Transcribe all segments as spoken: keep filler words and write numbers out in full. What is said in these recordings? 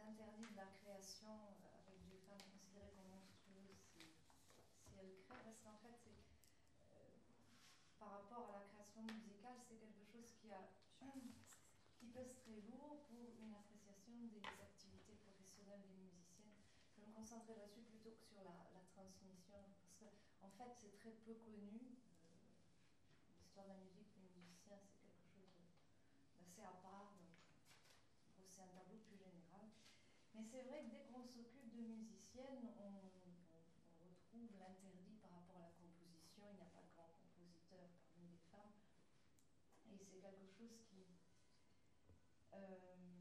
interdit de la création avec des femmes considérées comme monstrueuses si, si elles créent, parce qu'en fait, c'est, euh, par rapport à la création musicale, c'est quelque chose qui, a, qui pèse très lourd pour une appréciation des activités professionnelles des musiciennes. Je me concentrerai là-dessus plutôt que sur la, la transmission, parce qu'en en fait, c'est très peu connu. Euh, l'histoire de la musique des musiciens, c'est quelque chose d'assez à part. Donc, c'est un tableau plus général. Mais c'est vrai que dès qu'on s'occupe de musiciennes, on, on, on retrouve l'interdit par rapport à la composition. Il n'y a pas de grands compositeurs parmi les femmes. Et c'est quelque chose qui, euh,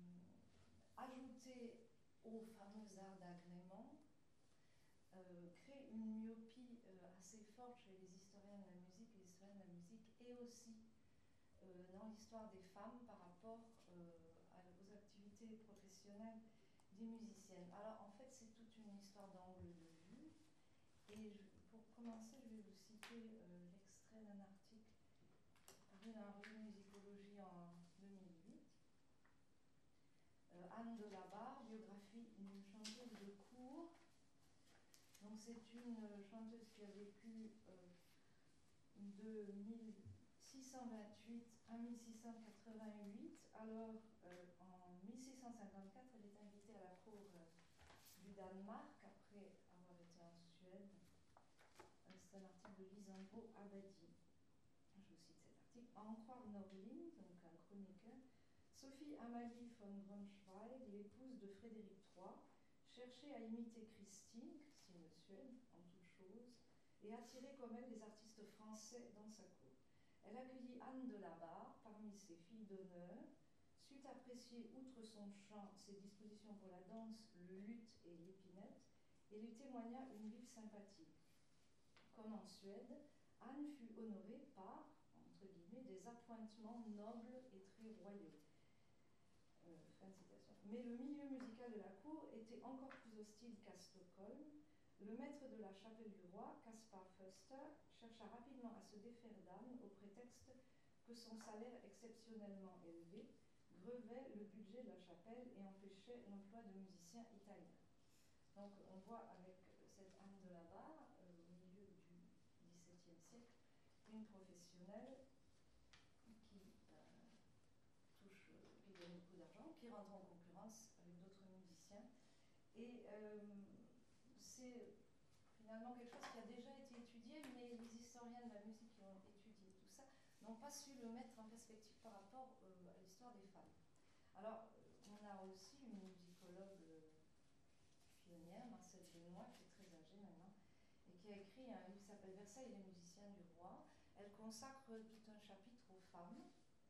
ajouté aux fameux arts d'agrément, euh, crée une myopie euh, assez forte chez les historiens de la musique et les historiens de la musique, et aussi euh, dans l'histoire des femmes par rapport euh, aux activités professionnelles des musiciennes. Alors en fait c'est toute une histoire d'angle de vue, et je, pour commencer je vais vous citer euh, l'extrait d'un article paru dans la revue Musicologie en deux mille huit. Euh, Anne de la Barre, biographie d'une chanteuse de cour. Donc c'est une chanteuse qui a vécu euh, de mille six cent vingt-huit à mille six cent quatre-vingt-huit. Alors, euh, en mille six cent cinquante-quatre, elle est invitée à la cour euh, du Danemark, après avoir été en Suède. Euh, C'est un article de Lisandro Abadi. Je vous cite cet article. À en croire Norling, donc un chroniqueur, Sophie Amalie von Braunschweig, l'épouse de Frédéric trois, cherchait à imiter Christine, Christine de Suède, en toutes choses, et attirer comme elle les artistes français dans sa cour. Elle accueillit Anne de la Barre parmi ses filles d'honneur, sut apprécier, outre son chant, ses dispositions pour la danse, le luth et l'épinette, et lui témoigna une vive sympathie. Comme en Suède, Anne fut honorée par, entre guillemets, des appointements nobles et très royaux. Euh, fin de citation. Mais le milieu musical de la cour était encore plus hostile qu'à Stockholm. Le maître de la chapelle du roi, Caspar Foster, chercha rapidement à se défaire d'Anne au prétexte que son salaire exceptionnellement élevé grevait le budget de la chapelle et empêchait l'emploi de musiciens italiens. Donc on voit avec cette Anne de la Barre, euh, au milieu du dix-septième siècle, une professionnelle qui euh, touche, euh, qui gagne beaucoup d'argent, qui rentre en concurrence avec d'autres musiciens. Et euh, c'est finalement quelque chose qui a déjà été étudié, mais les historiens de la musique qui ont étudié tout ça n'ont pas su le mettre en perspective par rapport euh, à l'histoire des femmes. Alors, on a aussi une musicologue euh, pionnière, Marcelle Benoît, qui est très âgée maintenant, et qui a écrit un livre qui s'appelle Versailles et les musiciens du roi. Elle consacre tout un chapitre aux femmes.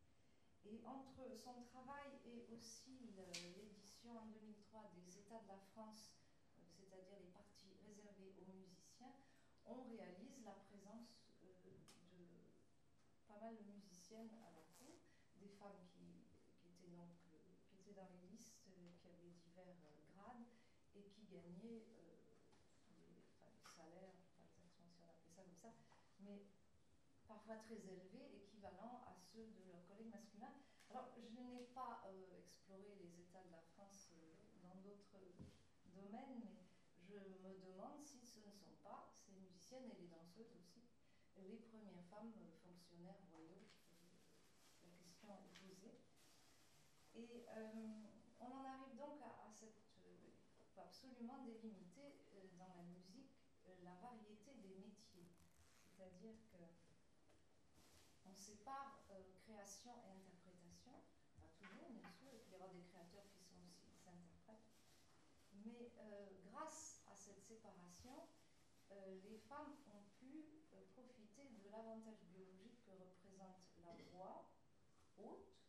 Et entre son travail et aussi l'édition en deux mille trois des États de la France, c'est-à-dire les parties réservées aux musiciens, on réalise la présence de pas mal de musiciennes à la cour, des femmes qui, qui, étaient donc, qui étaient dans les listes, qui avaient divers grades et qui gagnaient euh, des, enfin, des salaires, pas exactement si on appelait ça comme ça, mais parfois très élevés, équivalents à ceux de leurs collègues masculins. Alors, je n'ai pas euh, exploré les États de la France euh, dans d'autres domaines, mais je me demande si ce ne sont pas ces musiciennes et les danseuses aussi les premières femmes fonctionnaires royaux. Euh, la question est posée. Et euh, on en arrive donc à, à cette... Euh, il faut absolument délimiter euh, dans la musique euh, la variété des métiers. C'est-à-dire que on sépare euh, création et interprétation, pas toujours bien sûr, et puis il y aura des créateurs qui sont aussi des interprètes. Mais euh, grâce à cette séparation, euh, les femmes ont pu euh, profiter de l'avantage biologique que représente la voix haute.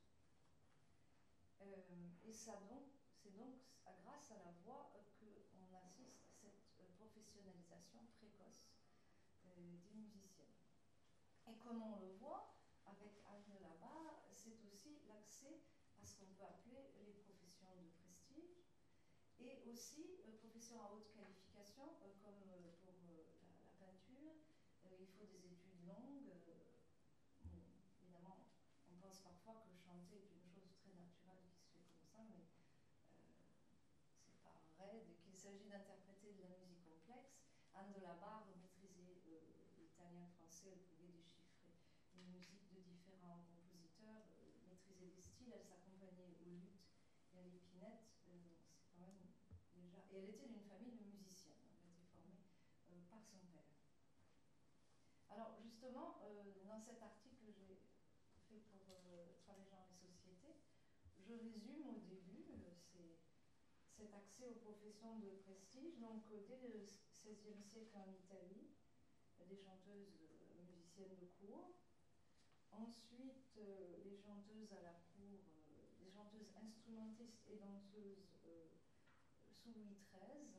Euh, et ça donc, c'est donc à, grâce à la voix euh, qu'on assiste à cette euh, professionnalisation précoce euh, des musiciennes. Et comme on le voit avec Anne de la Barre, c'est aussi l'accès à ce qu'on peut appeler les professions de prestige, et aussi euh, professions à haute qualification, euh, comme euh, pour euh, la, la peinture. Euh, il faut des études longues. Euh, bon, évidemment, on pense parfois que chanter est une chose très naturelle qui se fait comme ça, mais euh, accès, elle pouvait déchiffrer une musique de différents compositeurs, euh, maîtriser des styles, elle s'accompagnait au luth et à l'épinette, euh, donc c'est quand même déjà... Et elle était d'une famille de musiciens, donc elle était formée euh, par son père. Alors justement, euh, dans cet article que j'ai fait pour euh, Travail, genre et société, je résume au début euh, c'est cet accès aux professions de prestige. Donc euh, dès le seizième siècle en Italie, des chanteuses euh, musiciennes de cour. Ensuite, euh, les chanteuses à la cour, euh, les chanteuses instrumentistes et danseuses euh, sous Louis treize.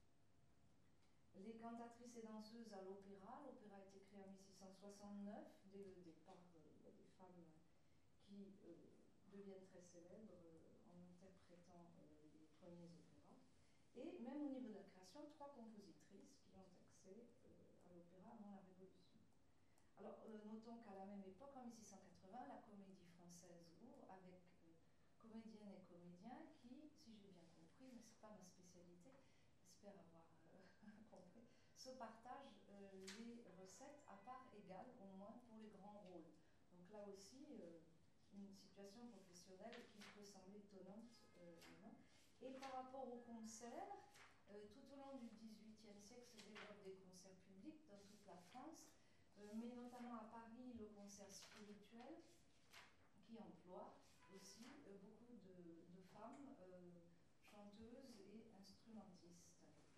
Les cantatrices et danseuses à l'opéra. L'opéra a été créé en mille six cent soixante-neuf. Dès le départ, euh, il y a des femmes qui euh, deviennent très célèbres euh, en interprétant euh, les premiers opéras. Et même au niveau de la création, trois compositrices qui ont accès euh, à l'opéra avant la Révolution. Alors, euh, notons qu'à la même époque, en mille six cent quatre-vingts, la Comédie Française ouvre avec euh, comédiennes et comédiens qui, si j'ai bien compris, mais ce n'est pas ma spécialité, j'espère avoir euh, compris, se partagent euh, les recettes à part égale, au moins pour les grands rôles. Donc là aussi, euh, une situation professionnelle qui peut sembler étonnante. Euh, et par rapport aux concerts, euh, tout au long du dix-huitième siècle se développent des concerts publics dans toute la France, euh, mais notamment à Paris, le concert spirituel, qui emploie aussi euh, beaucoup de, de femmes euh, chanteuses et instrumentistes.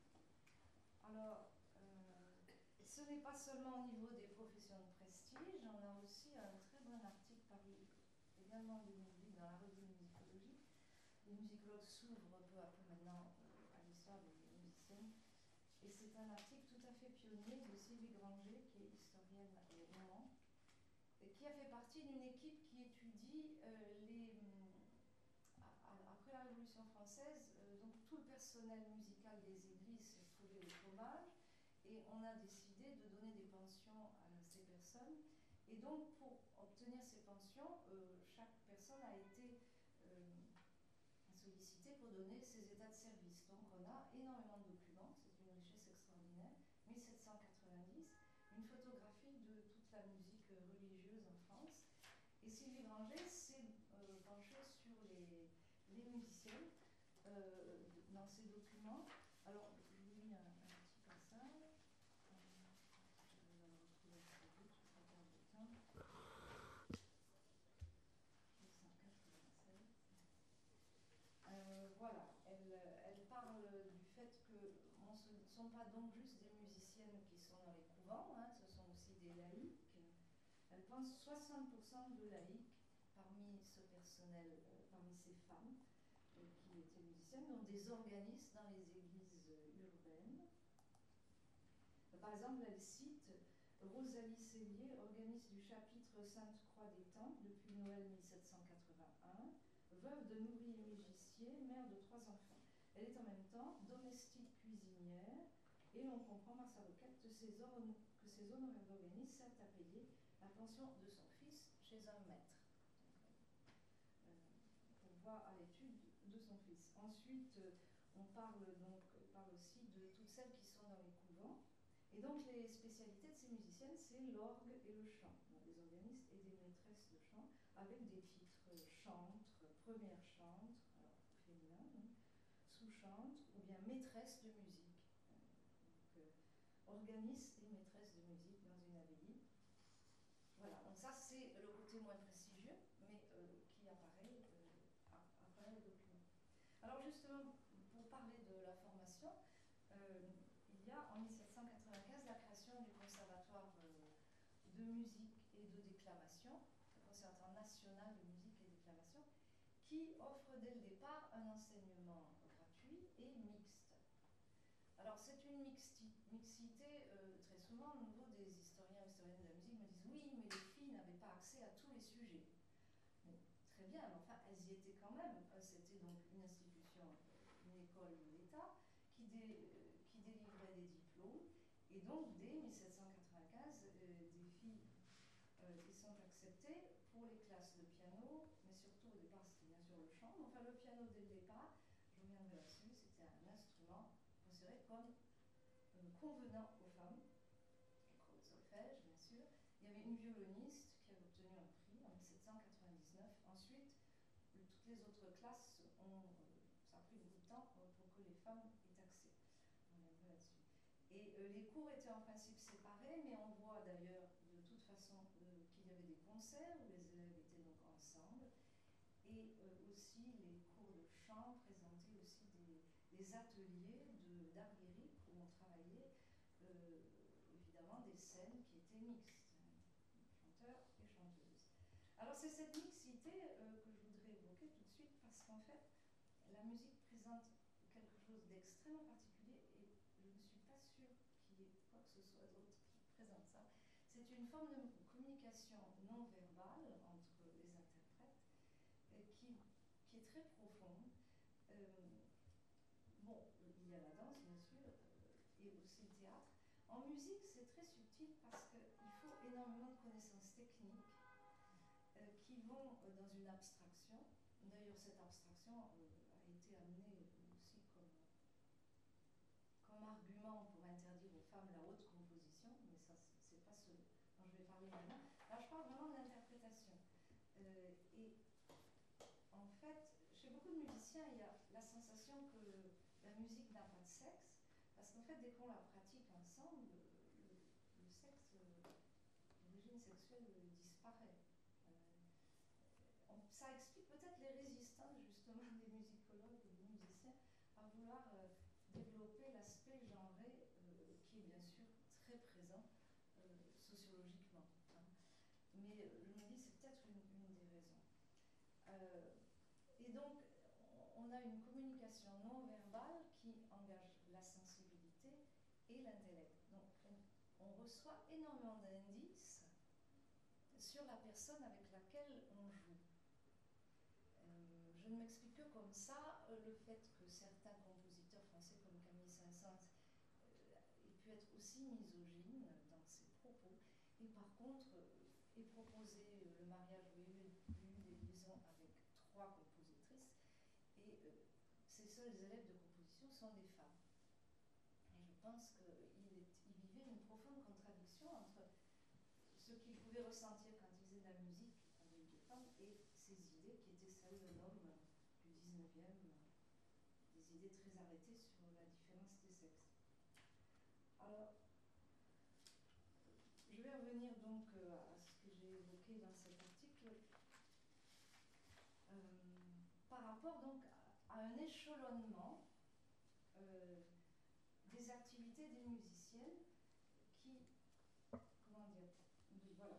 Alors, euh, ce n'est pas seulement au niveau des professions de prestige, on a aussi un très bon article paru également en deux mille huit dans la revue de musicologie. Les musicologues s'ouvrent peu à peu maintenant euh, à l'histoire des musiciennes. Et c'est un article tout à fait pionnier de Sylvie Granger, qui est historienne au Mans, et qui a fait partie d'une équipe qui étudie euh, les... Après la Révolution française, euh, donc tout le personnel musical des églises s'est trouvé au chômage, et on a décidé de donner des pensions à ces personnes. Et donc, pour obtenir ces pensions, euh, chaque personne a été euh, sollicitée pour donner ses états de service. Donc, on a énormément de documents, c'est une richesse extraordinaire. mille sept cent quatre-vingt-dix, une photographie de toute la musique religieuse en France. Et Sylvie Granger s'est euh, penchée sur les, les musiciens euh, dans ces documents. Alors, je vous lis un, un petit passage. Euh, voilà, elle, elle parle du fait que bon, ce ne sont pas donc juste des musiciennes qui sont dans les couvents, hein, ce sont aussi des laïcs. Elle pense soixante pour cent de laïcs parmi ce personnel, euh, parmi ces femmes euh, qui étaient musiciennes, donc des organistes dans les églises urbaines. Par exemple, elle cite Rosalie Cellier, organiste du chapitre Sainte-Croix des Temples depuis Noël mille sept cent quatre-vingt-un, veuve d'un ouvrier mégissier, mère de trois enfants. Elle est en même temps domestique cuisinière, et l'on comprend par sa requête que ses, que ses honoraires d'organiste servent à payer la pension de son fils chez un maître, euh, pour voir à l'étude de son fils. Ensuite, euh, on parle donc parle aussi de toutes celles qui sont dans les couvents. Et donc les spécialités de ces musiciennes, c'est l'orgue et le chant. On a des organistes et des maîtresses de chant avec des titres euh, chantre, première chantre, alors féminin, hein, sous-chantre, ou bien maîtresse de musique. Donc, euh, organiste et maîtresse de musique dans une abbaye. Voilà, donc ça c'est le côté moins prestigieux, mais euh, qui apparaît euh, à, à travers les documents. Alors justement, pour parler de la formation, euh, il y a en mille sept cent quatre-vingt-quinze la création du Conservatoire euh, de musique et de déclamation, le Conservatoire national de musique et de déclamation, qui offre dès le départ un enseignement gratuit et mixte. Alors c'est une mixti mixité, euh, très souvent au niveau des historiens et historiennes de la musique me disent oui, mais les filles n'avaient pas accès à tous les sujets. Bon, très bien, mais enfin elles y étaient quand même. C'était donc une institution, une école de l'État qui, dé, euh, qui délivrait des diplômes, et donc dès mille sept cent quatre-vingt-quinze, euh, des filles euh, qui sont acceptées pour les classes de piano, mais surtout au départ c'était bien sûr le chant, mais enfin le piano dès le départ, je reviendrai là-dessus, c'était un instrument considéré comme euh, convenant aux femmes, au solfège bien sûr, une violoniste qui avait obtenu un prix en mille sept cent quatre-vingt-dix-neuf. Ensuite, le, toutes les autres classes ont, euh, ça a pris beaucoup de temps euh, pour que les femmes aient accès. On reviendra là-dessus. Et euh, les cours étaient en principe séparés, mais on voit d'ailleurs de toute façon euh, qu'il y avait des concerts où les élèves étaient donc ensemble. Et euh, aussi les cours de chant présentaient aussi des, des ateliers d'art lyrique où on travaillait euh, évidemment des scènes qui étaient mixtes, chanteurs et chanteuses. Alors c'est cette mixité euh, que je voudrais évoquer tout de suite parce qu'en fait la musique présente quelque chose d'extrêmement particulier et je ne suis pas sûre qu'il y ait quoi que ce soit d'autre qui présente ça. C'est une forme de communication non verbale entre les interprètes euh, qui, qui est très profonde. Euh, bon, il y a la danse bien sûr euh, et aussi le théâtre. En musique, c'est très subtil parce qu'il faut énormément de connaissances techniques euh, qui vont euh, dans une abstraction. D'ailleurs, cette abstraction euh, a été amenée aussi comme, comme argument pour interdire aux femmes la haute composition, mais ça, c'est pas ce dont je vais parler maintenant. Là, je parle vraiment de l'interprétation. Euh, et en fait, chez beaucoup de musiciens, il y a la sensation que la musique n'a pas de sexe, parce qu'en fait, dès qu'on la pratique ensemble, le, le sexe, l'origine sexuelle disparaît. Euh, on, ça explique peut-être les résistances justement des musicologues et des musiciens à vouloir euh, développer l'aspect genré euh, qui est bien sûr très présent euh, sociologiquement. Hein. Mais euh, je me dis c'est peut-être une, une des raisons. Euh, et donc on a une communication non verbale qui engage la sensibilité et l'intellect. Donc on, on reçoit énormément d'indices sur la personne avec laquelle on joue. Euh, je ne m'explique que comme ça euh, le fait que certains compositeurs français comme Camille Saint-Saëns euh, aient pu être aussi misogynes dans ses propos et par contre euh, ait proposé euh, le mariage où il y a eu des liaisons avec trois compositrices et euh, ses seuls élèves de composition sont des femmes. Et je pense qu'il il vivait une profonde contradiction entre ce qu'il pouvait ressentir quand il faisait de la musique avec des femmes et ses idées qui étaient celles d'un homme du dix-neuvième, des idées très arrêtées sur la différence des sexes. Alors, je vais revenir donc à ce que j'ai évoqué dans cet article euh, par rapport donc à un échelonnement euh, des activités des musiciennes qui, comment dire, voilà.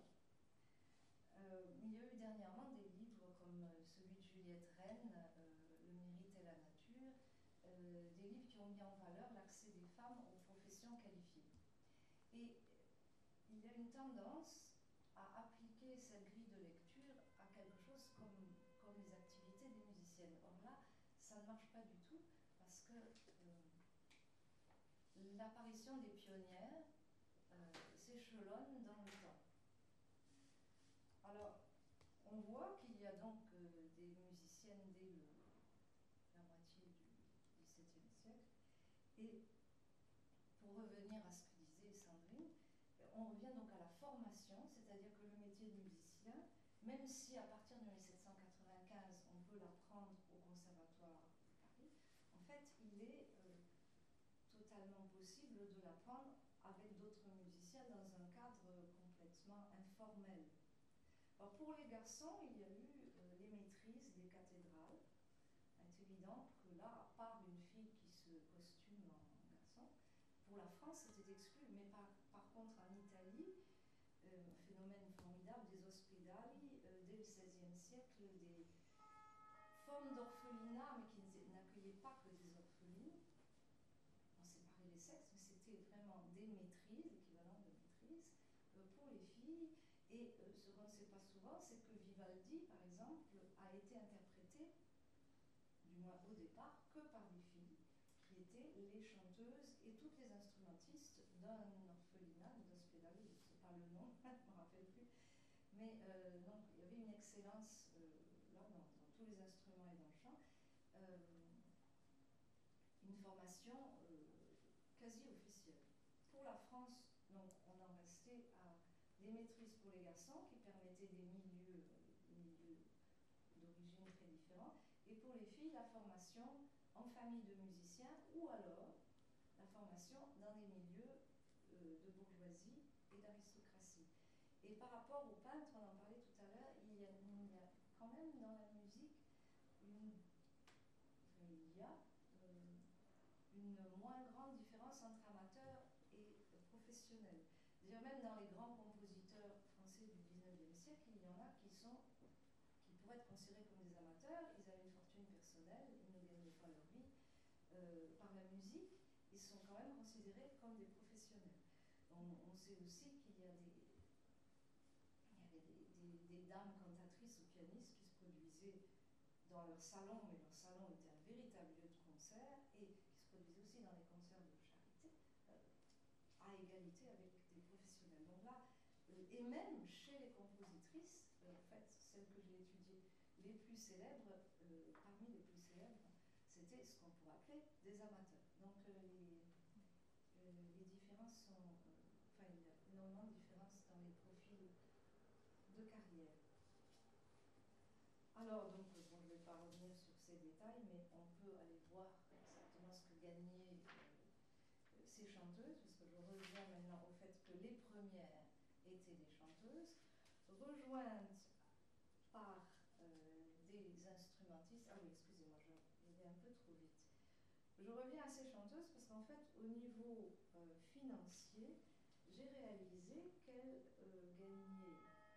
Euh, il y a eu dernièrement des livres comme euh, celui de Juliette Rennes, euh, Le mérite et la nature, euh, des livres qui ont mis en valeur l'accès des femmes aux professions qualifiées. Et il y a une tendance à appliquer cette grille de lecture à quelque chose comme, comme les activités des musiciennes. Or là, ça ne marche pas du tout parce que euh, l'apparition des pionnières euh, s'échelonne dans le temps. Alors, on voit qu'il y a donc euh, des musiciennes dès le, la moitié du dix-septième siècle. Et pour revenir à ce que disait Sandrine, on revient donc à la formation, c'est-à-dire que le métier de musicien, même si à partir de mille sept cent quatre-vingt-quinze, on peut l'apprendre au Conservatoire de Paris, en fait, il est euh, totalement possible de l'apprendre avec d'autres musiciens dans un cadre complètement informel. Alors pour les garçons, il y a eu euh, les maîtrises des cathédrales. C'est évident que là, à part une fille qui se costume en garçon, pour la France, c'était exclu. Mais par, par contre, en Italie, euh, un phénomène formidable des ospedali, euh, dès le seizième siècle, des formes d'orphelinat, mais qui n'accueillaient pas que des orphelines. On séparait les sexes, mais c'était vraiment des maîtrises, l'équivalent de maîtrise, euh, pour les filles. Et euh, ce qu'on ne sait pas souvent, c'est que Vivaldi, par exemple, a été interprété, du moins au départ, que par des filles, qui étaient les chanteuses et toutes les instrumentistes d'un orphelinat, d'ospedali, je ne sais pas le nom, je ne me rappelle plus. Mais euh, donc, il y avait une excellence euh, là, dans, dans tous les instruments et dans le chant. Euh, une formation euh, quasi officielle. Pour la France, donc, on en restait à des maîtrises pour les garçons qui permettaient des milieux, des milieux d'origine très différents, et pour les filles, la formation en famille de musiciens ou alors la formation dans des milieux euh, de bourgeoisie et d'aristocratie. Et par rapport aux peintres, on en parlait tout à l'heure, il, il y a quand même dans la musique une, enfin, il y a euh, une moins grande différence entre amateurs et professionnels. D'ailleurs, même dans les grands compositeurs français du dix-neuvième siècle, il y en a qui sont qui pourraient être considérés comme des amateurs, ils avaient une fortune personnelle, ils ne gagnaient pas leur vie euh, par la musique, ils sont quand même considérés comme des professionnels. On, on sait aussi qu'il y a des, il y avait des, des, des dames cantatrices ou pianistes qui se produisaient dans leur salon, mais leur salon était un véritable lieu de concert, et qui se produisaient aussi dans les concerts de charité, euh, à égalité avec des professionnels. Donc là, euh, et même chez les compositrices, euh, en fait, celles que j'ai étudiées, les plus célèbres, euh, parmi les plus célèbres, c'était ce qu'on pourrait appeler des amateurs. Donc euh, les, euh, les différences sont, euh, enfin il y a énormément de différences dans les profils de carrière. Alors donc, bon, je ne vais pas revenir sur ces détails, mais on peut aller voir exactement ce que gagnaient euh, ces chanteuses, parce que je reviens maintenant au fait que les premières étaient des chanteuses, rejointes par euh, des instrumentistes. Ah oui, excusez-moi, je, je vais un peu trop vite. Je reviens à ces chanteuses parce qu'en fait, au niveau euh, financier, j'ai réalisé qu'elles euh, gagnaient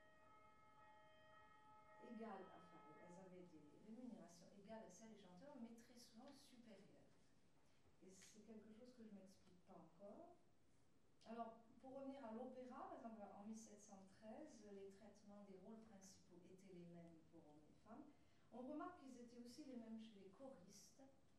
égal, enfin, elles avaient des rémunérations égales à celles des chanteurs, mais très souvent supérieures. Et c'est quelque chose que je ne m'explique pas encore. Alors, pour revenir à l'opéra, par exemple, en mille sept cent treize, les traitements des rôles principaux étaient les mêmes pour hommes et femmes. On remarque qu'ils étaient aussi les mêmes chez les choristes.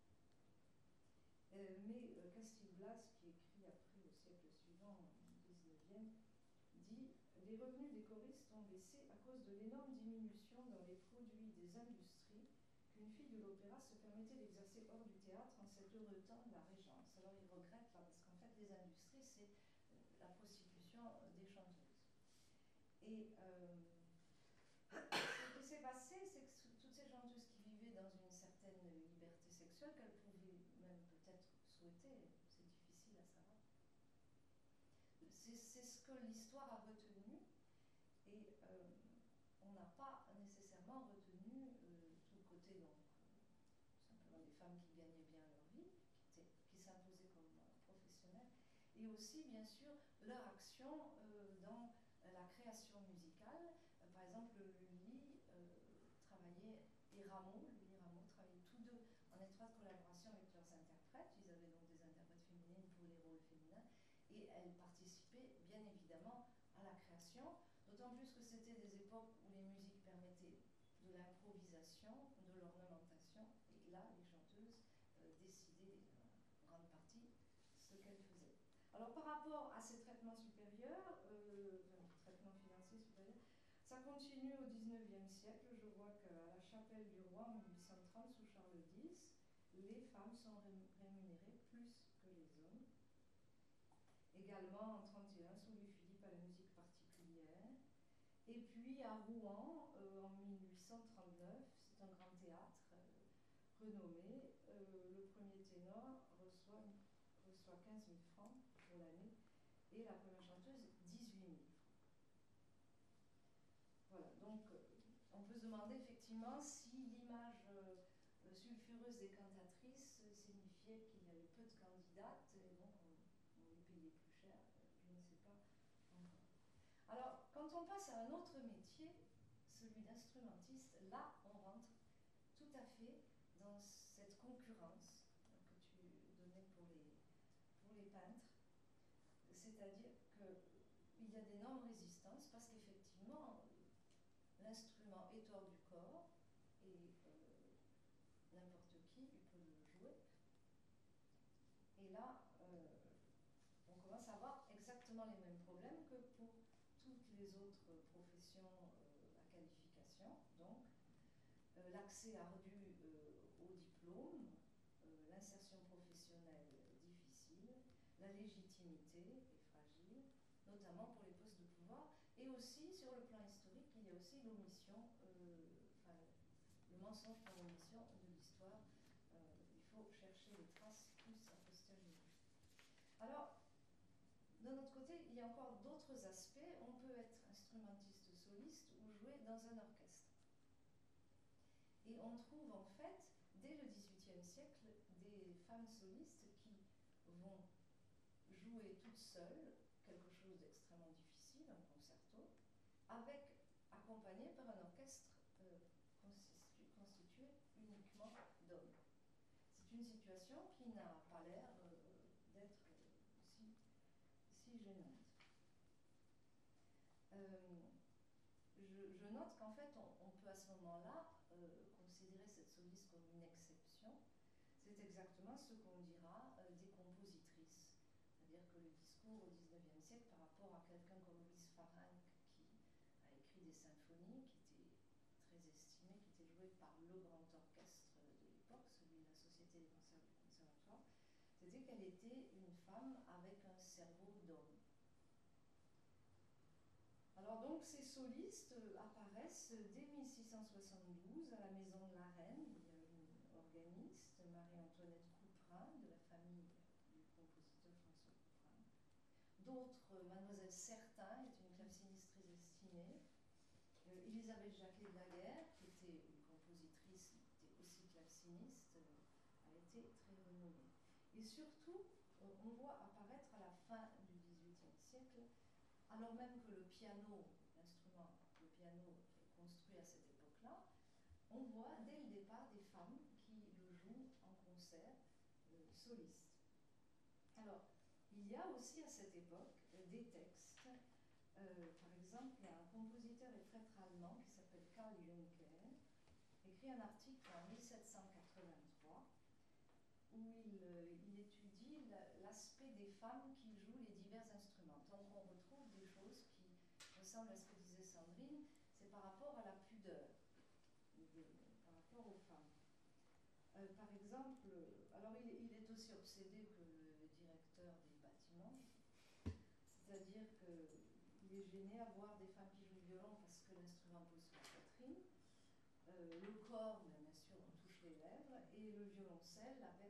Euh, mais euh, Castilblas, qui écrit après au siècle suivant, au dix-neuvième, dit « Les revenus des choristes ont baissé à cause de l'énorme diminution dans les produits des industries qu'une fille de l'opéra se permettait d'exercer hors du théâtre en cet heureux temps de la Régence. » Alors il regrette là, parce qu'en fait les industries, c'est la prostitution des chanteuses. Et euh, ce qui s'est passé, c'est que toutes ces chanteuses qui vivaient dans une certaine liberté sexuelle, qu'elles pouvaient même peut-être souhaiter, c'est difficile à savoir, c'est ce que l'histoire a retenu, et euh, on n'a pas nécessairement retenu euh, tout le côté, donc, euh, simplement des femmes qui gagnaient bien leur vie, qui, qui s'imposaient comme euh, professionnelles, et aussi, bien sûr, leur action euh, dans euh, la création musicale. Euh, par exemple, Lully euh, travaillait, et Rameau, Lully et Rameau travaillaient tous deux en étroite collaboration avec leurs interprètes. Ils avaient donc des interprètes féminines pour les rôles féminins, et elles participaient bien évidemment à la création, d'autant plus que c'était des époques où les musiques permettaient de l'improvisation, de l'ornementation, et là, les chanteuses euh, décidaient en grande partie ce qu'elles faisaient. Alors par rapport à ces traitements supérieurs, euh, enfin, traitements financiers supérieurs, ça continue au dix-neuvième siècle. Je vois qu'à la Chapelle du Roi, en mille huit cent trente, sous Charles X, les femmes sont rémunérées plus que les hommes. Également en mille huit cent trente et un, sous Louis-Philippe, à la musique particulière. Et puis à Rouen, euh, en mille huit cent trente-neuf, c'est un grand théâtre euh, renommé, euh, le premier ténor reçoit, reçoit quinze mille francs pour l'année, et la première chanteuse dix-huit mille francs. Voilà, donc on peut se demander effectivement si l'image euh, sulfureuse des cantatrices signifiait qu'il y avait peu de candidates, et donc on, on les payait plus cher, je ne sais pas encore. Alors, quand on passe à un autre métier, celui d'instrumentiste, là on rentre tout à fait dans cette concurrence que tu donnais pour les, pour les peintres, c'est-à-dire qu'il y a d'énormes résistances parce qu'effectivement l'instrument est hors du corps et euh, n'importe qui peut le jouer. Et là, euh, on commence à avoir exactement les mêmes problèmes que pour toutes les autres professions euh, à qualification. Donc, euh, l'accès ardu euh, au diplôme, euh, l'insertion professionnelle difficile, la légitimité est fragile, notamment pour les postes de pouvoir, et et aussi, sur le plan historique, il y a aussi l'omission, euh, enfin, le mensonge par l'omission de l'histoire. Euh, il faut chercher les traces plus a posteriori. Alors, de notre côté, il y a encore d'autres aspects. On peut être instrumentiste soliste ou jouer dans un orchestre. Et on trouve en fait, dès le dix-huitième siècle, des femmes solistes qui vont jouer toutes seules quelque chose d'extrêmement difficile, un concerto, avec, accompagné par un orchestre euh, constitu, constitué uniquement d'hommes. C'est une situation qui n'a pas l'air euh, d'être si, si gênante. Euh, je, je note qu'en fait, on, on peut à ce moment-là euh, considérer cette soliste comme une exception. C'est exactement ce qu'on dira euh, des compositrices. C'est-à-dire que le discours au dix-neuvième siècle par rapport à quelqu'un comme Louise Farinck qui a écrit des symphonies qui étaient très estimées, qui étaient jouées par le grand orchestre de l'époque, celui de la Société des concerts du Conservatoire, c'était qu'elle était une femme avec un cerveau d'homme. Alors donc ces solistes apparaissent dès mille six cent soixante-douze à la Maison de la Reine. Il y a une organiste, Marie-Antoinette Couperin, de la famille du compositeur François Couperin. D'autres, Mademoiselle Certain est une claveciniste très estimée. Euh, Elisabeth Jacquet de la Guerre, qui était une compositrice, qui était aussi claveciniste, euh, a été très renommée. Et surtout, euh, on voit apparaître à la fin du dix-huitième siècle, alors même que le piano, l'instrument, le piano est construit à cette époque-là, on voit dès le départ des femmes qui le jouent en concert euh, soliste. Alors, il y a aussi à cette époque euh, des textes. Euh, par exemple, il y a un compositeur et prêtre allemand qui s'appelle Karl Juncker, écrit un article en mille sept cent quatre-vingt-trois où il, euh, il étudie l'aspect des femmes qui jouent les divers instruments. Donc on retrouve des choses qui ressemblent à ce que disait Sandrine, c'est par rapport à la pudeur, de, par rapport aux femmes. Euh, par exemple, alors il, il est aussi obsédé que le directeur des bâtiments, c'est-à-dire qu'il est gêné à voir des femmes qui jouent le violon parce que l'instrument pose sur la poitrine, euh, le corps, mais bien sûr on touche les lèvres, et le violoncelle avec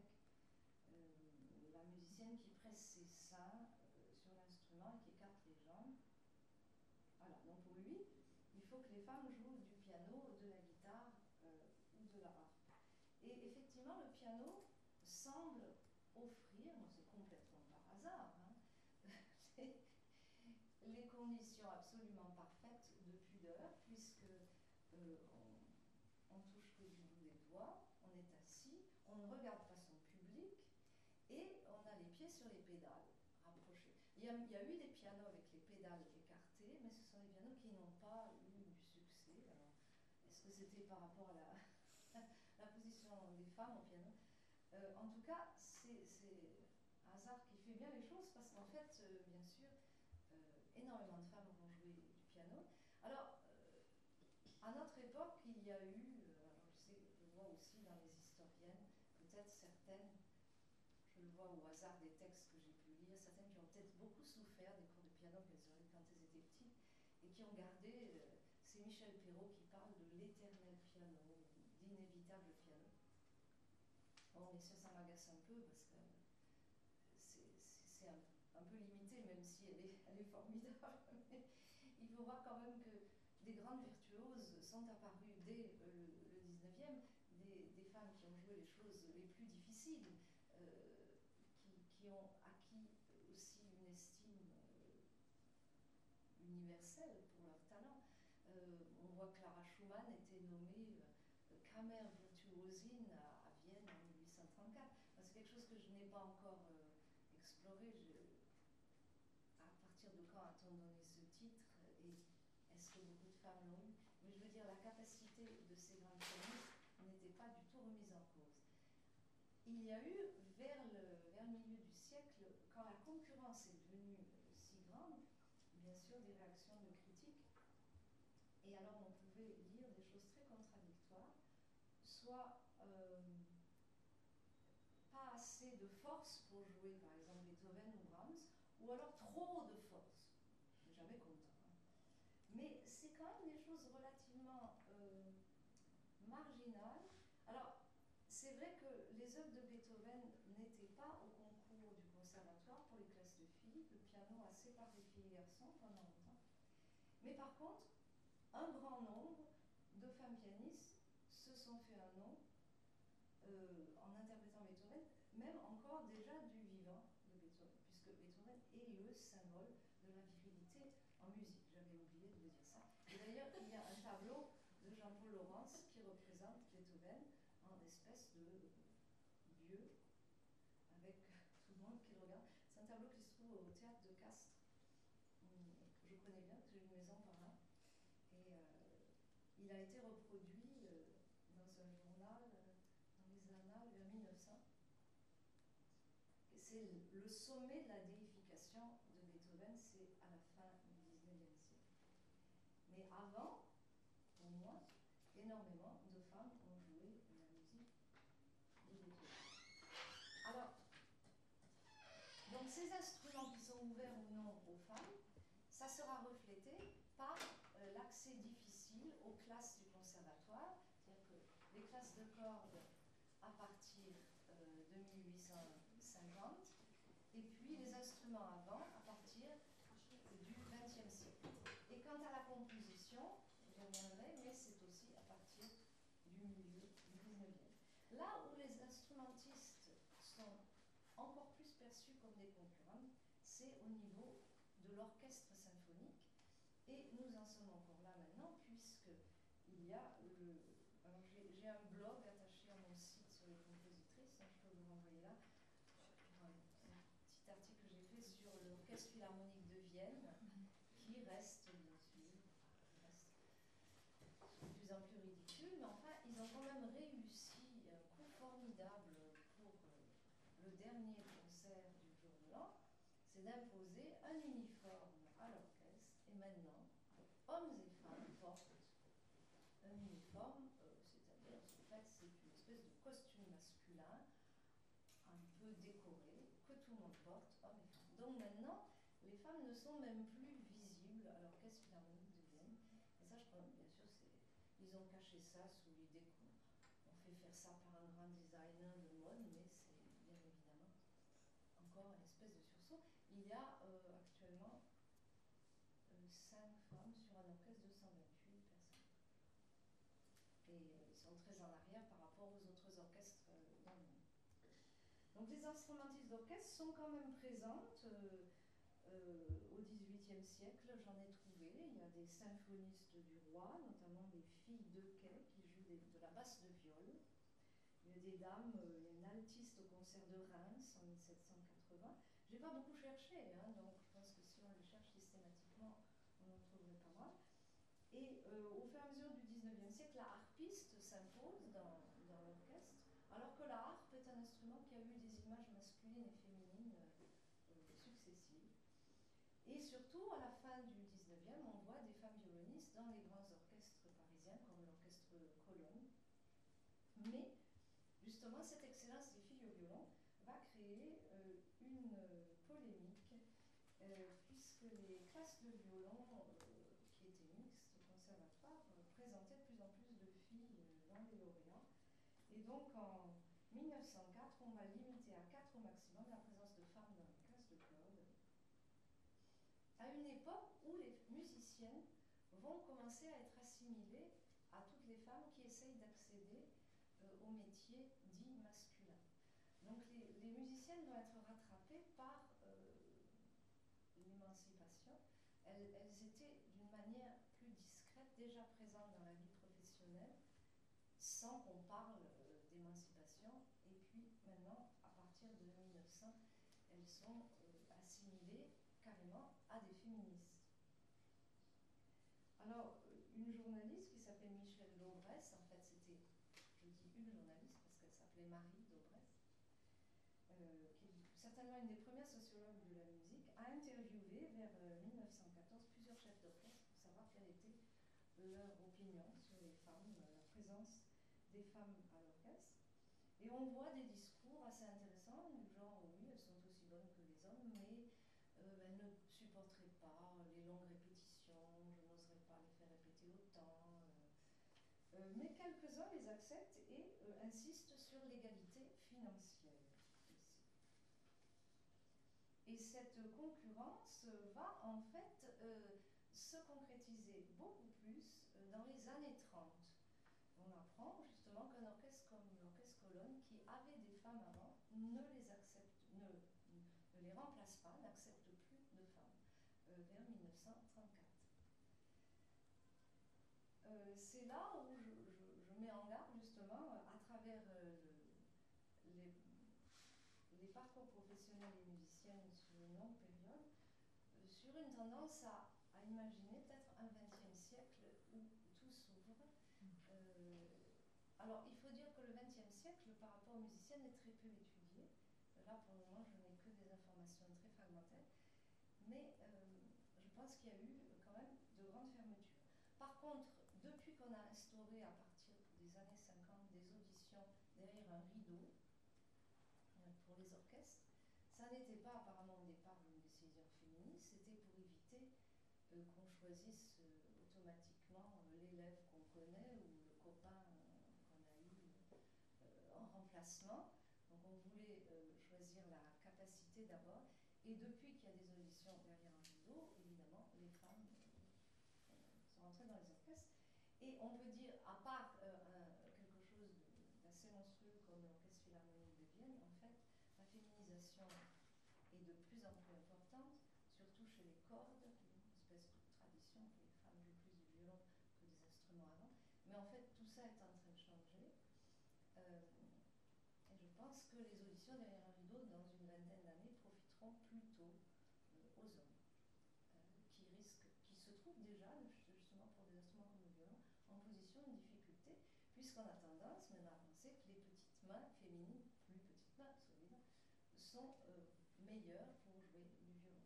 euh, la musicienne qui presse ses seins euh, sur l'instrument et qui écarte les jambes. Voilà, donc pour lui, il faut que les femmes jouent du piano, de la guitare euh, ou de la harpe. Et effectivement, le piano semble offrir, c'est complètement par hasard, hein, les, les conditions absolument parfaites de pudeur, puisque euh, on, on touche que du bout des doigts, on est assis, on ne regarde pas son public, et on a les pieds sur les pédales rapprochés. Il y a, il y a eu des pianos avec les pédales écartées, mais ce sont des pianos qui n'ont pas eu du succès. Alors, est-ce que c'était par rapport à la, la position des femmes au piano? euh, En tout cas, c'est un hasard qui fait bien les choses, parce qu'en fait, euh, bien sûr, euh, énormément de femmes vont jouer du piano. Alors, euh, à notre époque, il y a eu, euh, alors je sais, je vois aussi dans les historiennes, peut-être certaines, je le vois au hasard des textes que j'ai pu lire, certaines qui ont peut-être beaucoup souffert des cours de piano qu'elles ont eu quand elles étaient petites et qui ont gardé, euh, c'est Michel Perrault qui parle de l'éternel piano, d'inévitable piano. Bon, mais ça, ça m'agace un peu parce que c'est un, un peu limité, même si elle est, elle est formidable. Mais il faut voir quand même que des grandes virtuoses sont apparues dès euh, le, le dix-neuvième, des, des femmes qui ont joué les choses les plus difficiles, euh, qui, qui ont acquis aussi une estime euh, universelle pour leur talent. Euh, on voit que Clara Schumann était nommée euh, Kammervirtuosin à, à Vienne en mille huit cent trente-quatre. C'est quelque chose que je n'ai pas encore euh, exploré. Je, à partir de quand a-t-on donné ce titre et est-ce que beaucoup de femmes l'ont eu? Mais je veux dire, la capacité de ces grandes pianistes n'était pas du tout remise en cause. Il y a eu, vers le, vers le milieu du siècle, quand la concurrence est devenue si grande, bien sûr, des réactions de critiques. Et alors, on pouvait lire des choses très contradictoires, soit euh, pas assez de force pour jouer, par exemple, Beethoven ou Brahms, ou alors trop de force. Je ne suis jamais content. Hein. quand même des choses relativement euh, marginales. Alors, c'est vrai que les œuvres de Beethoven n'étaient pas au concours du conservatoire pour les classes de filles. Le piano a séparé filles et garçons pendant longtemps. Mais par contre, un grand nombre de femmes pianistes se sont fait un nom euh, en interprétant Beethoven, même encore déjà du vivant de Beethoven, puisque Beethoven est le symbole de la virilité en musique. J'avais oublié de vous dire ça. Et d'ailleurs, il y a un tableau de Jean-Paul Laurence qui représente Beethoven en espèce de dieu, avec tout le monde qui le regarde. C'est un tableau qui se trouve au théâtre de Castres, que je connais bien, parce que j'ai une maison par là. Et euh, il a été reproduit euh, dans un journal, euh, dans les annales, vers mille neuf cents. C'est le sommet de la déification de Beethoven, c'est à la fin du dix-neuvième siècle. Mais avant, au moins, énormément de femmes ont joué la musique de Beethoven. Alors, donc ces instruments qui sont ouverts ou non aux femmes, ça sera reflété par euh, l'accès difficile aux classes du conservatoire, c'est-à-dire que les classes de cordes à partir euh, de mille huit cent cinquante, et puis les instruments avant à partir du vingtième siècle. Et quant à la composition, j'y reviendrai, mais c'est aussi à partir du milieu du dix-neuvième. Là où les instrumentistes sont encore plus perçus comme des concurrents, c'est au niveau de l'orchestre symphonique. Et nous en sommes encore là maintenant, puisqu'il y a le... Alors j'ai un blog attaché à mon site sur les compositrices, hein, je peux vous renvoyer là, un, un petit article que j'ai fait sur l'orchestre philharmonique de Vienne, qui reste, bien sûr, reste de plus en plus ridicule, mais enfin, ils ont quand même réussi un coup formidable pour euh, le dernier concert du jour de l'an, c'est d'imposer un uniforme à l'orchestre, et maintenant, hommes et femmes portent un uniforme, euh, c'est-à-dire, en fait, c'est une espèce de costume masculin, un peu décoré, que tout le monde porte, hommes et femmes. Donc maintenant, les femmes ne sont même plus visibles à l'orchestre philharmonique de Vienne. Et ça, je crois, bien sûr, ils ont caché ça sous l'idée qu'on fait faire ça par un grand designer de mode, mais c'est bien évidemment encore une espèce de sursaut. Il y a euh, actuellement euh, cinq femmes sur un orchestre de cent vingt-huit personnes. Et euh, ils sont très en arrière par rapport aux autres orchestres euh, dans le monde. Donc les instrumentistes d'orchestre sont quand même présentes euh, euh, au dix-huitième siècle, j'en ai trouvé. Il y a des symphonistes du roi, notamment des filles de quai qui jouent des, de la basse de viol. Il y a des dames, euh, il y a une altiste au concert de Reims en mille sept cent quatre-vingts. Je n'ai pas beaucoup cherché, hein, donc je pense que si on le cherche systématiquement, on en trouverait pas mal. Et euh, au fur et à mesure du dix-neuvième siècle, la harpiste s'impose dans, dans l'orchestre, alors que la harpe est un instrument qui a eu des images masculines et féminines euh, successives. Et surtout, à la fin du dix-neuvième, on voit des femmes violonistes dans les grands orchestres parisiens, comme l'orchestre Cologne. Mais, justement, cette excellence des filles au violon va créer euh, une euh, polémique, euh, puisque les classes de violon, euh, qui étaient mixtes au conservatoire, euh, présentaient de plus en plus de filles euh, dans les lauréats. Et donc, en mille neuf cent quatre, on va limiter à quatre au maximum la présence de femmes dans les classes de cordes, à une époque où les musiciennes vont commencer à être assimilées à toutes les femmes qui essayent d'accéder euh, au métier dit masculin. Donc les, les musiciennes vont être rattrapées par euh, l'émancipation. Elles, elles étaient d'une manière plus discrète, déjà présentes dans la vie professionnelle, sans qu'on parle euh, d'émancipation. Et puis maintenant, à partir de mille neuf cents, elles sont euh, assimilées carrément à des féministes. Alors, une journaliste qui s'appelait Michèle Daubresse, en fait c'était, je dis une journaliste parce qu'elle s'appelait Marie Daubresse, euh, qui est certainement une des premières sociologues de la musique, a interviewé vers euh, mille neuf cent quatorze plusieurs chefs d'orchestre pour savoir quelle était leur opinion sur les femmes, euh, la présence des femmes à l'orchestre. Et on voit des discours assez intéressants, du genre, oui, elles sont aussi bonnes que les hommes, mais euh, elles ne supporteraient pas les longues répétitions, je n'oserais pas les faire répéter Euh, mais quelques-uns les acceptent et euh, insistent sur l'égalité financière ici. Et cette concurrence va en fait euh, se concrétiser beaucoup plus euh, dans les années trente. On apprend justement qu'un orchestre comme l'Orchestre Colonne, qui avait des femmes avant, ne les accepte, ne, ne les remplace pas, n'accepte plus de femmes, euh, vers mille neuf cent trente-quatre. Euh, c'est là où je, je, je, mets en garde justement à travers euh, le, les, les parcours professionnels des musiciennes sur une longue période, euh, sur une tendance à, à imaginer peut-être un vingtième siècle où tout s'ouvre. Euh, alors il faut dire que le vingtième siècle par rapport aux musiciennes est très peu étudié. Là pour le moment je n'ai que des informations très fragmentaires, mais euh, je pense qu'il y a eu quand même de grandes fermetures. Par contre, depuis qu'on a instauré à partir des années cinquante des auditions derrière un rideau euh, pour les orchestres, ça n'était pas apparemment au départ une décision féministe, c'était pour éviter euh, qu'on choisisse euh, automatiquement euh, l'élève qu'on connaît ou le copain euh, qu'on a eu euh, en remplacement. Donc on voulait euh, choisir la capacité d'abord, et depuis qu'il y a des auditions derrière un rideau, évidemment, les femmes euh, sont entrées dans les orchestres. Et on peut dire, à part euh, un, quelque chose d'assez monstrueux comme l'Orchestre Philharmonique de Vienne, en fait, la féminisation est de plus en plus importante, surtout chez les cordes, une espèce de tradition que les femmes jouent plus du violon que des instruments avant. Mais en fait, tout ça est en train de changer. Euh, et je pense que les auditions derrière un rideau, dans une vingtaine d'années, profiteront plutôt euh, aux hommes, euh, qui risquent, qui se trouvent déjà, justement pour des instruments comme le violon, en position de difficulté, puisqu'on a tendance maintenant à penser que les petites mains féminines, plus petites mains, solides, sont euh, meilleures pour jouer du violon.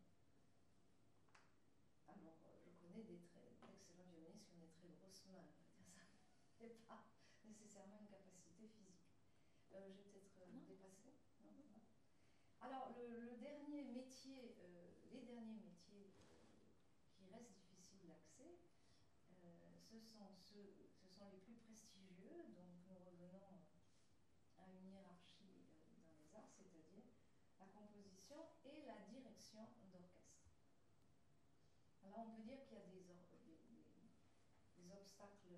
Alors, euh, je connais d'excellents violonistes qui ont des très grosses mains, on va dire ça, et pas nécessairement une capacité physique. Euh, J'ai peut-être euh, dépassé. Non, non. Alors, le, le dernier métier, euh, les derniers métiers euh, qui restent difficiles d'accès, euh, ce, sont ceux, ce sont les plus prestigieux. Donc, nous revenons à une hiérarchie euh, dans les arts, c'est-à-dire la composition et la direction d'orchestre. Alors, on peut dire qu'il y a des, des, des, des obstacles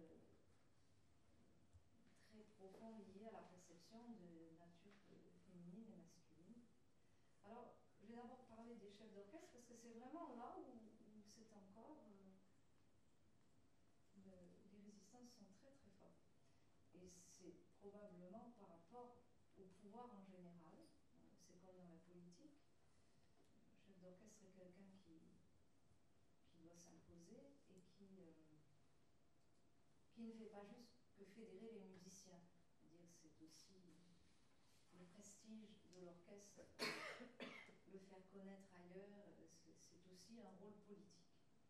très profonds liés à la perception de nature féminine et masculine. Alors, je vais d'abord parler des chefs d'orchestre parce que c'est vraiment là où, où c'est encore euh, le, les résistances sont très très fortes. Et c'est probablement par rapport au pouvoir en général. Euh, c'est comme dans la politique. Le chef d'orchestre est quelqu'un qui, qui doit s'imposer et qui, euh, qui ne fait pas juste que fédérer les musiciens. C'est-à-dire que c'est aussi le prestige de l'orchestre, le faire connaître ailleurs, c'est aussi un rôle politique.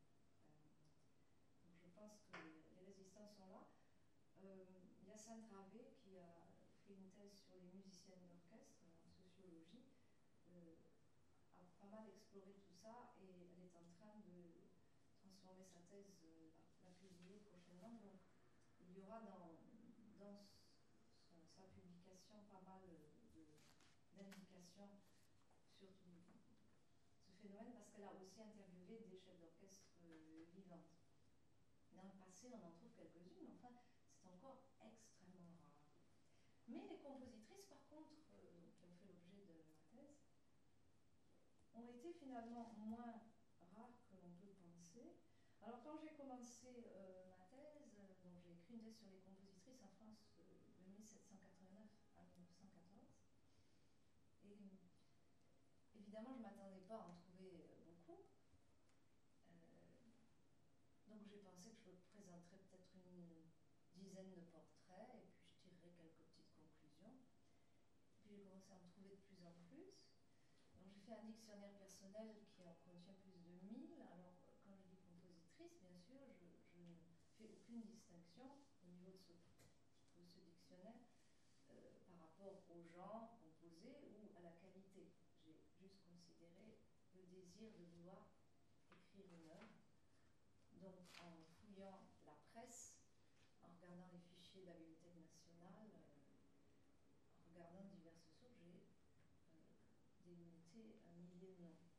Donc je pense que les résistances sont là. Euh, il y a Sainte-Travée qui a fait une thèse sur les musiciennes d'orchestre en sociologie, euh, a pas mal exploré tout ça et elle est en train de transformer sa thèse, euh, la, la publier prochainement. Donc il y aura dans, dans son, sa publication pas mal d'indications sur tout ce phénomène parce qu'elle a aussi interviewé des chefs d'orchestre euh, vivantes. Dans le passé, on en trouve quelques-unes, enfin, c'est encore extrêmement rare. Mais les compositrices, par contre, euh, qui ont fait l'objet de ma thèse, ont été finalement moins rares que l'on peut penser. Alors, quand j'ai commencé euh, ma thèse, euh, donc j'ai écrit une thèse sur les compositrices en France euh, de mille sept cent quatre-vingt-neuf à mille neuf cent quatorze. Et évidemment, je ne m'attendais pas à en trouver euh, beaucoup. Euh, donc, j'ai pensé que je présenterais peut-être une dizaine de portraits et puis je tirerai quelques petites conclusions. Puis j'ai commencé à en trouver de plus en plus. Donc j'ai fait un dictionnaire personnel qui en contient plus de mille. Alors quand je dis compositrice, bien sûr, je, je ne fais aucune distinction au niveau de ce, de ce dictionnaire euh, par rapport au genre composé ou à la qualité. J'ai juste considéré le désir de vouloir écrire une œuvre. Donc en fouillant la presse, en regardant les fichiers de la Bibliothèque nationale, euh, en regardant diverses sources, j'ai euh, délimité un millier de noms.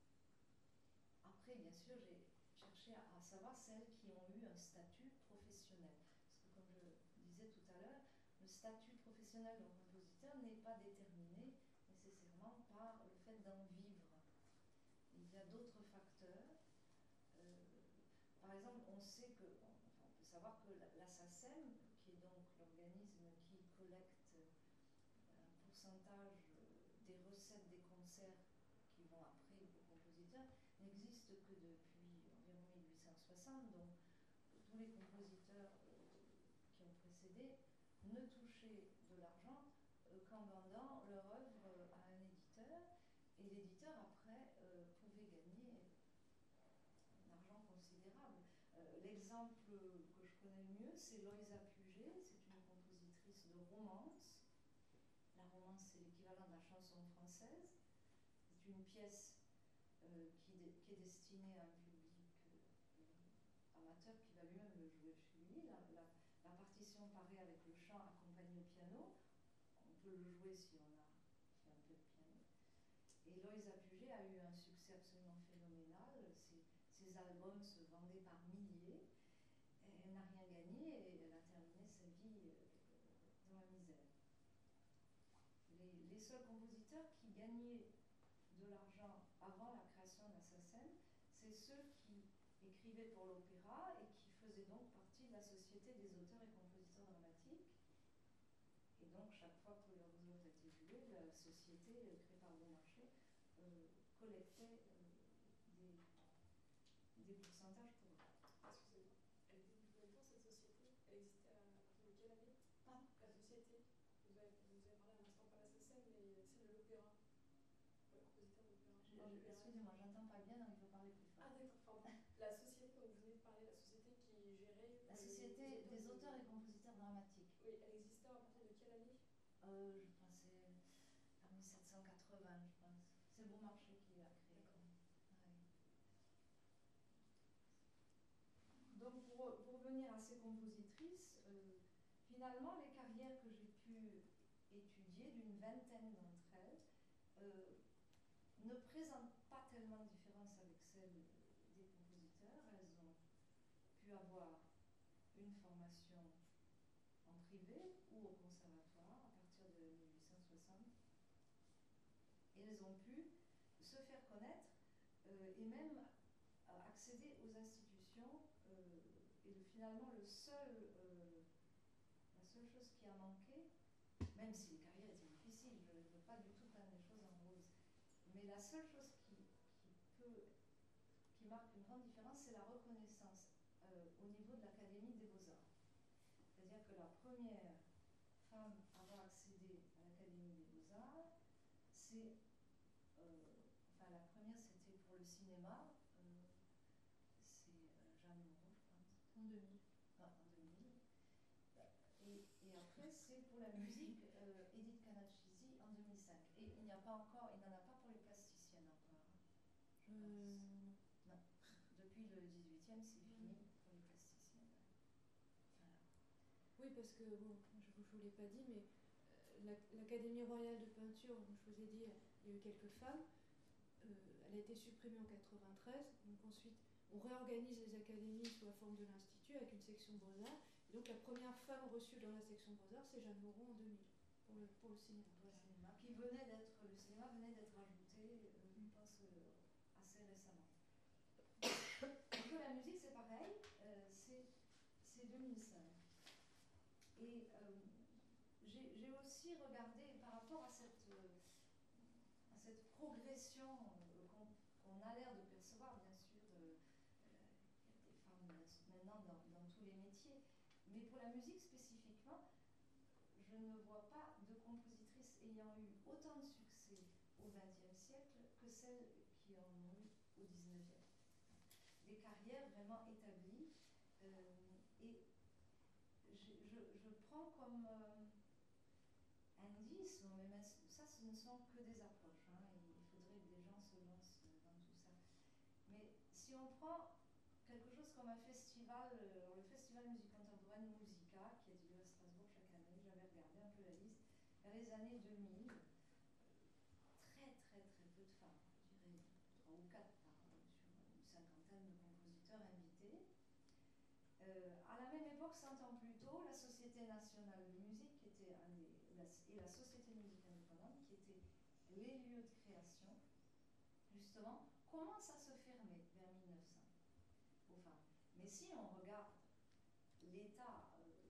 Après, bien sûr, j'ai cherché à, à savoir celles qui ont eu un statut professionnel. Parce que, comme je disais tout à l'heure, le statut professionnel d'un compositeur n'est pas déterminé nécessairement par le fait d'en vivre. Il y a d'autres facteurs. Euh, par exemple, on sait que, on, enfin, on peut savoir que la, la SACEM, qui est donc l'organisme qui collecte un pourcentage des recettes des concerts qui vont après aux compositeurs, n'existe que depuis environ mille huit cent soixante, donc tous les compositeurs euh, qui ont précédé ne touchaient de l'argent euh, qu'en vendant leur œuvre à un éditeur, et l'éditeur après euh, pouvait gagner un argent considérable. Euh, L'exemple que je connais le mieux, c'est Loïsa Puget, c'est une compositrice de romance. La romance, c'est l'équivalent de la chanson française. C'est une pièce euh, qui, qui est destinée à un public euh, amateur qui va lui-même le jouer chez lui. La, la, la partition paraît avec le chant accompagné au piano. On peut le jouer si on a fait un peu de piano. Et Loïsa Puget a eu un succès absolument phénoménal. Ses, ses albums se vendaient par milliers. Elle n'a rien gagné et elle a terminé sa vie euh, dans la misère. Les, les seuls compositeurs qui gagnaient de l'argent avant la création de la SACEM, c'est ceux qui écrivaient pour l'opéra et qui faisaient donc partie de la Société des auteurs et compositeurs dramatiques. Et donc, chaque fois que leurs œuvres étaient jouées, la société, euh, créée par Beaumarchais, euh, collectait euh, des, des pourcentages pour eux. Excusez-moi, elle était depuis combien de temps cette société? Elle existait à partir de quelle année? Pardon? La société, vous avez, vous avez parlé un instant, pas la SACEM, mais celle de l'opéra. Le compositeur d'opéra. Excusez-moi, j'entends pas bien, donc il faut parler plus fort. Ah d'accord, pardon. La société, donc vous venez de parler, la société qui gérait... La Société des auteurs et compositeurs dramatiques. Oui, elle existait à partir de quelle année? euh, Je pensais en mille sept cent quatre-vingts, je pense. C'est Beaumarchais qui l'a créé. Ouais. Donc pour, pour revenir à ces compositrices, euh, finalement les carrières que j'ai pu étudier, d'une vingtaine d'entre elles, euh, ne présentent pas tellement de différence avec celles des compositeurs. Elles ont pu avoir une formation en privé ou au conservatoire à partir de mille huit cent soixante. Et elles ont pu se faire connaître euh, et même euh, accéder aux institutions. Euh, et le, finalement, le seul, euh, la seule chose qui a manqué, même si les carrières étaient difficiles, je ne veux pas du tout peindre les choses en rose, mais la seule chose qui, qui, peut, qui marque une grande différence, c'est la reconnaissance euh, au niveau de l'Académie des Beaux-Arts. C'est-à-dire que la première femme à avoir accédé à l'Académie des Beaux-Arts, c'est, euh, enfin la première c'était pour le cinéma, euh, c'est euh, Jeanne Moreau, je pense. En deux mille. Ah, en deux mille. Et, et après c'est pour la musique, euh, Edith Canachisi en deux mille cinq. Et il n'y a pas encore, il n'en a pas pour les plasticiennes encore. Je pense. Euh... Non. Depuis le dix-huitième, c'est fini pour les plasticiennes. Voilà. Oui, parce que, bon, je ne vous l'ai pas dit, mais euh, l'Académie royale de peinture, comme je vous ai dit, il y a eu quelques femmes. Euh, elle a été supprimée en quatre-vingt-treize. Donc ensuite, on réorganise les académies sous la forme de l'Institut avec une section Beaux-Arts. Et donc la première femme reçue dans la section Beaux-Arts, c'est Jeanne Moreau en deux mille, pour le, pour le cinéma. Pour le cinéma, qui venait d'être, le cinéma venait d'être ajouté, euh, je pense, euh, assez récemment. Donc la musique, c'est pareil, euh, c'est deux mille cinq. Et euh, j'ai aussi regardé par rapport à cette, euh, à cette progression euh, qu'on qu'on a l'air de percevoir, bien sûr, euh, il y a des femmes maintenant dans, dans tous les métiers, mais pour la musique spécifiquement, je ne vois pas de compositrices ayant eu autant de succès au vingtième siècle que celles qui en ont eu au dix-neuvième. Des carrières vraiment établies. Euh, et je, je, je prends comme euh, indice, mais même ça, ce ne sont que des approches. Hein, il faudrait que des gens se lancent dans tout ça. Mais si on prend quelque chose comme un festival, euh, le Festival Musique Contemporaine Musica, qui a lieu à années deux mille, euh, très très très peu de femmes, je dirais trois ou quatre par an, sur une cinquantaine de compositeurs invités. Euh, à la même époque, cent ans plus tôt, la Société nationale de musique qui était un des, la, et la Société de musique indépendante, qui étaient les lieux de création, justement, commencent à se fermer vers mille neuf cents aux femmes. Mais si on regarde l'état, euh,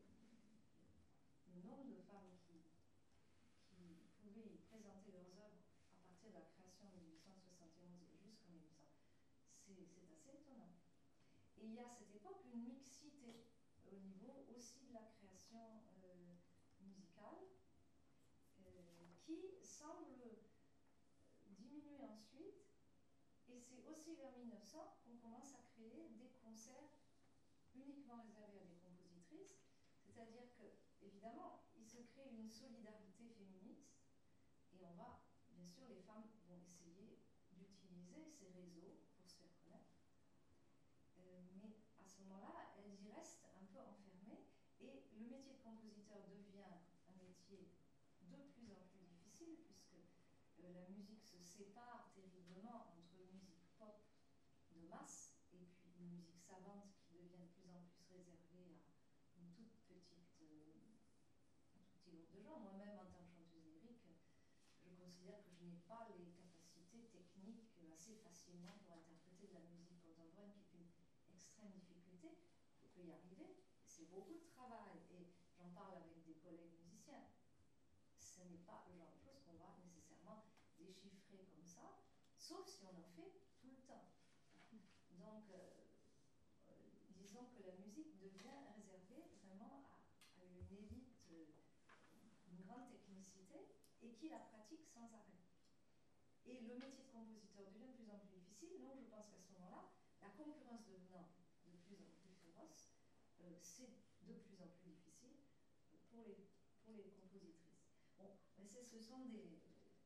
le nombre de femmes qui, qui pouvaient y présenter leurs œuvres à partir de la création en mille huit cent soixante et onze et jusqu'en mille huit cents, c'est assez étonnant. Et il y a à cette époque une mixité au niveau aussi de la création euh, musicale euh, qui semble diminuer ensuite. Et c'est aussi vers mille neuf cents qu'on commence à créer des concerts uniquement réservés à des compositrices. C'est-à-dire que, évidemment, il se crée une solidarité féministe et on va, bien sûr, les femmes vont essayer d'utiliser ces réseaux pour se faire connaître. Euh, mais à ce moment-là, elles y restent un peu enfermées et le métier de compositeur devient un métier de plus en plus difficile puisque euh, la musique se sépare terriblement entre musique pop de masse et puis une musique savante qui devient de plus en plus réservée à une toute petite, euh, un tout petit groupe de gens. Moi-même, en tant que chanteuse lyrique, je considère que je n'ai pas les capacités techniques assez facilement pour interpréter de la musique contemporaine qui est une extrême difficulté. Il faut y arriver. C'est beaucoup de travail et j'en parle avec des collègues musiciens. Ce n'est pas le genre de choses qu'on va nécessairement déchiffrer comme ça, sauf si on en fait tout le temps. Donc, euh, euh, disons que la musique devient réservée vraiment à, à une élite, euh, une grande technicité, et qui la pratique sans arrêt. Et le métier de compositeur devient de plus en plus difficile, donc je pense qu'à ce moment-là, la concurrence devenant de plus en plus féroce, euh, c'est de plus en plus difficile pour les, pour les compositrices. Bon, mais ce sont des,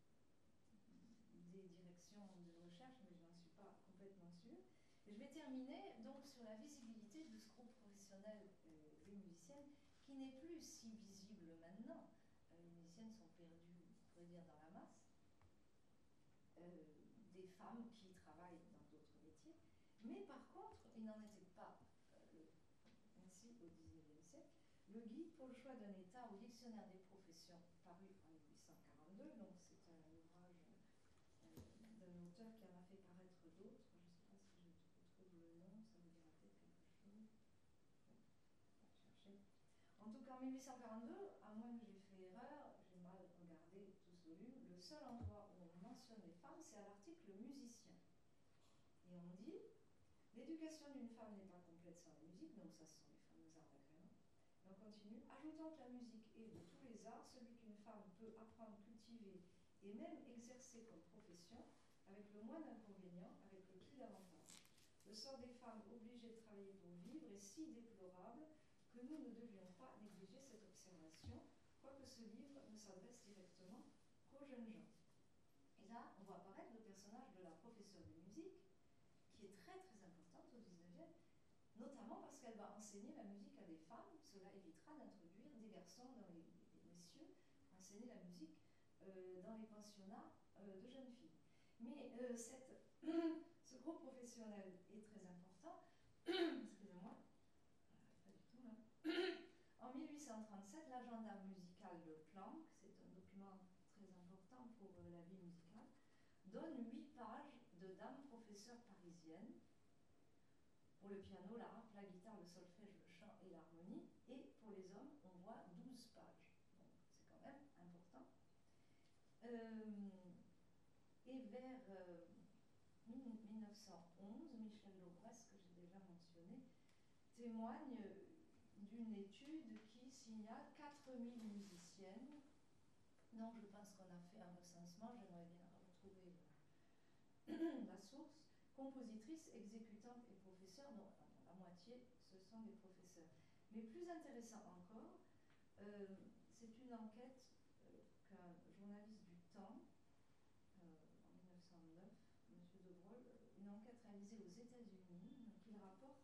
des directions de recherche, mais je n'en suis pas complètement sûre. Et je vais terminer donc sur la visibilité de ce groupe professionnel euh, des musiciennes, qui n'est plus si visible maintenant. Euh, les musiciennes sont perdues, on pourrait dire, dans la masse. Euh, des femmes qui travaillent dans d'autres métiers. Mais par contre, il n'en était pas euh, ainsi au dix-neuvième siècle. Le guide pour le choix d'un État au dictionnaire des professions, paru en mille huit cent quarante-deux, donc c'est un ouvrage euh, d'un auteur qui en a fait paraître d'autres. Je ne sais pas si je retrouve le nom, ça vous dira peut-être quelque chose. Oui, chercher. En tout cas, en mille huit cent quarante-deux, à moins que j'ai fait erreur, j'ai mal regardé tout ce volume, le seul endroit où on mentionne les femmes, c'est à l'article musicien. Et on dit, l'éducation d'une femme n'est pas complète sans la musique, donc ça ce sont les fameux arts d'agrément. Et on continue, ajoutons que la musique est de tous les arts celui qu'une femme peut apprendre, cultiver et même exercer comme profession, avec le moins d'inconvénients, avec le plus d'avantages. Le sort des femmes obligées de travailler pour vivre est si déplorable que nous ne devions pas négliger cette observation, quoique ce livre ne s'adresse directement qu'aux jeunes gens. Et là, on voit apparaître le personnage de la professeure de musique, qui est très très importante au dix-neuvième, notamment parce qu'elle va enseigner la musique à des femmes. Cela évitera d'introduire des garçons, dans les, des messieurs, pour enseigner la musique euh, dans les pensionnats euh, de jeunes filles. Mais euh, cette, ce groupe professionnel est très important. Excusez-moi. Pas du tout, là. En mille huit cent trente-sept, l'agenda musical de Planck, c'est un document très important pour euh, la vie musicale, donne huit pages de dames professeurs parisiennes pour le piano, la harpe, la guitare, le solfège, le chant et l'harmonie. Et pour les hommes, on voit douze pages. Donc c'est quand même important. Euh, et vers euh, mille neuf cent onze, Michel Laubresse, que j'ai déjà mentionné, témoigne d'une étude qui signale quatre mille musiciennes. Donc je pense qu'on a fait un recensement, j'aimerais bien retrouver le, la source. Compositrices, exécutantes et professeurs, dont la moitié, ce sont des professeurs. Mais plus intéressant encore, euh, c'est une enquête euh, qu'un journaliste du Temps, euh, en mille neuf cent neuf, M. De Broglie, une enquête réalisée aux États-Unis, qui rapporte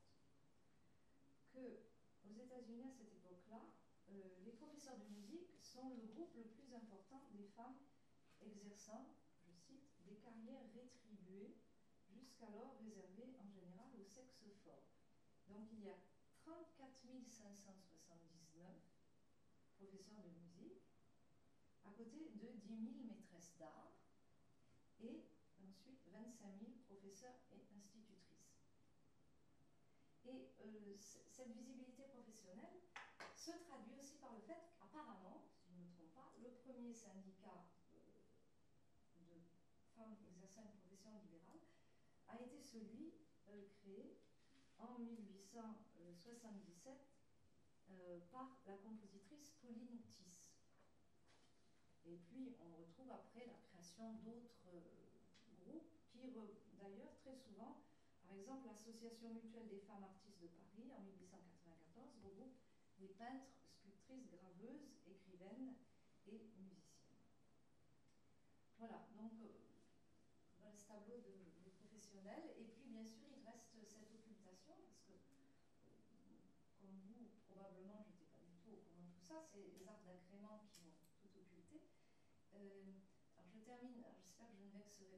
que aux États-Unis à cette époque-là, euh, les professeurs de musique sont le groupe le plus important des femmes exerçant, je cite, des carrières rétribuées, jusqu'alors réservées en général au sexe fort. Donc il y a trente-quatre mille cinq cent soixante-dix-neuf professeurs de musique, à côté de dix mille maîtresses d'art, et ensuite vingt-cinq mille professeurs et institutrices. Et euh, cette visibilité professionnelle se traduit aussi par le fait qu'apparemment, si je ne me trompe pas, le premier syndicat euh, de femmes exerçant une profession libérale a été celui euh, créé en mille huit cent soixante-dix-sept euh, par la compositrice Pauline Thys. Et puis on retrouve après la création d'autres euh, groupes qui, d'ailleurs, très souvent, par exemple, l'Association mutuelle des femmes artistes de Paris, en mille huit cent quatre-vingt-quatorze, regroupe des peintres, sculptrices, graveuses, écrivaines et musiciennes. Voilà, donc euh, voilà ce tableau de, de professionnels. Et puis, bien sûr, il reste cette occultation, parce que, euh, comme vous, probablement, je n'étais pas du tout au courant de tout ça, c'est les arts d'agrément qui ont tout occulté. Euh, alors, je termine, alors j'espère que je ne vexerai